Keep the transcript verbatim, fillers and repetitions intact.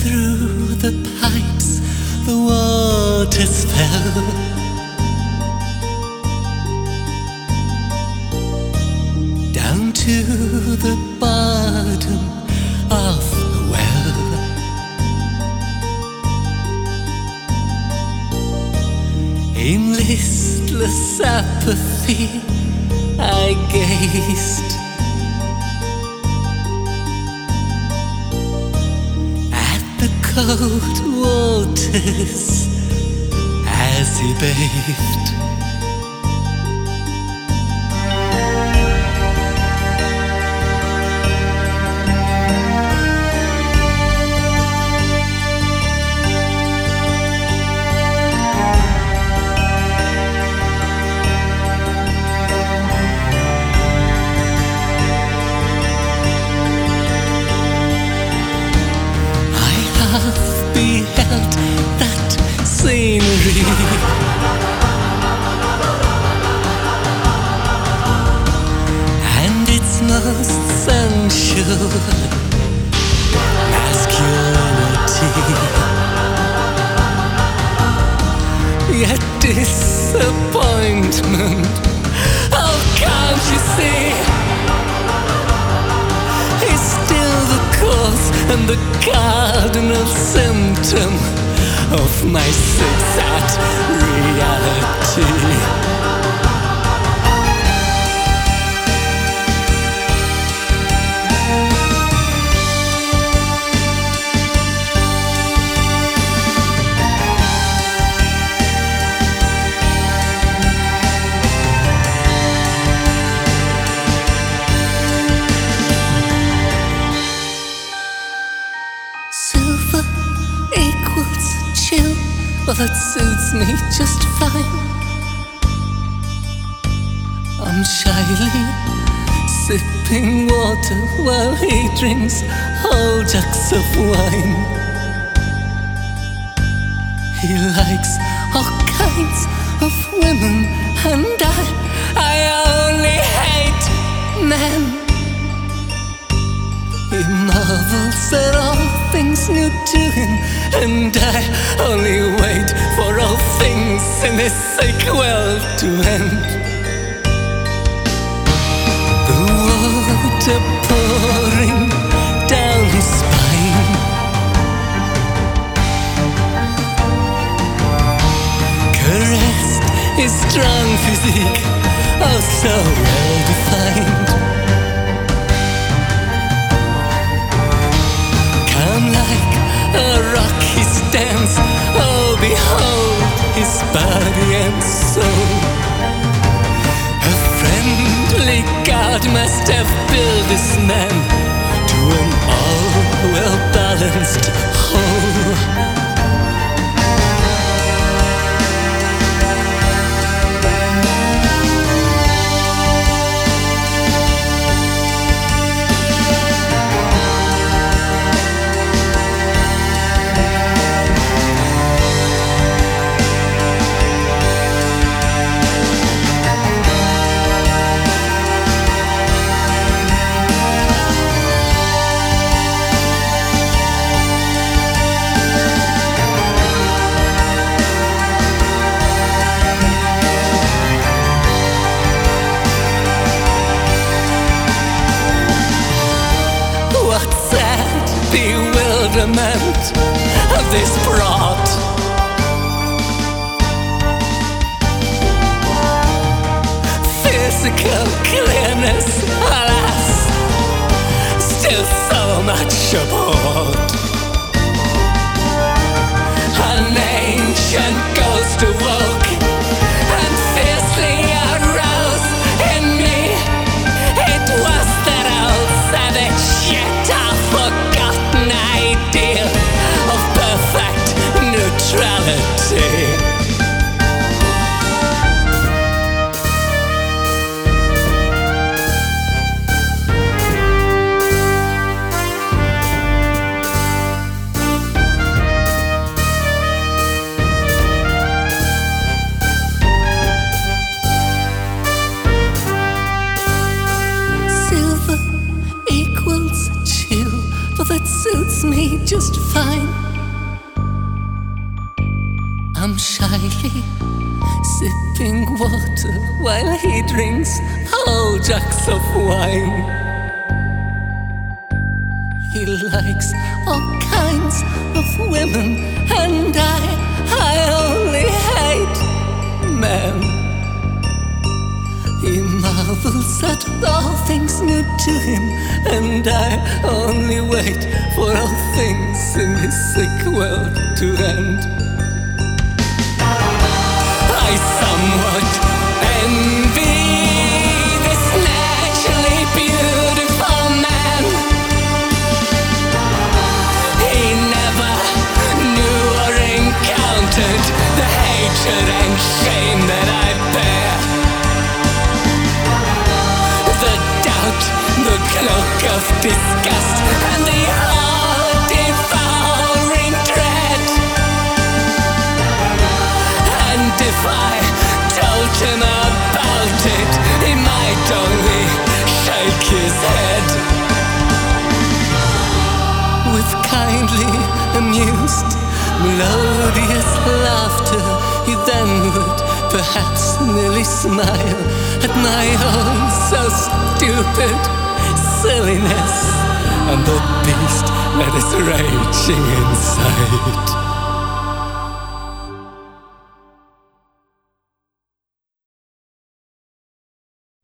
through the pipes the waters fell. Down to the bottom of the well. In listless apathy I gazed at the cold waters as he bathed. I've beheld that scenery, and its most sensual masculinity. Yet disappointment, oh can't you see, is still the cause and the cardinal symptom of my sad reality. Silver equals chill, well that suits me just fine. I'm shyly sipping water while he drinks whole jugs of wine. He likes all kinds of women, and I, I only hate men. He marvels at all things new to him, and I only wait for all things in this sequel to end. The water pouring down his spine, caressed his strong physique, oh so well defined. Like a rock he stands, oh behold his body and soul. A friendly God must have built this man to an all well-balanced whole. Bewilderment of this brought. Physical clearness, alas, still so much aboard. An ancient ghost awoke and fiercely aroused in me. It was that old savage yet I forgot ideal of perfect neutrality. that suits me just fine. I'm shyly sipping water while he drinks whole jugs of wine. He likes all kinds of women, and I, I only hate men. He marvels at all things new to him, and I only wait for all things in this sick world to end. I somewhat envy this naturally beautiful man. He never knew or encountered the hatred and shame that I bear. The doubt, the cloak of disgust, and the heart-devouring dread. And if I told him about it, he might only shake his head. With kindly, amused, melodious laughter, he then would perhaps nearly smile at my own so stupid silliness and the beast that is raging inside.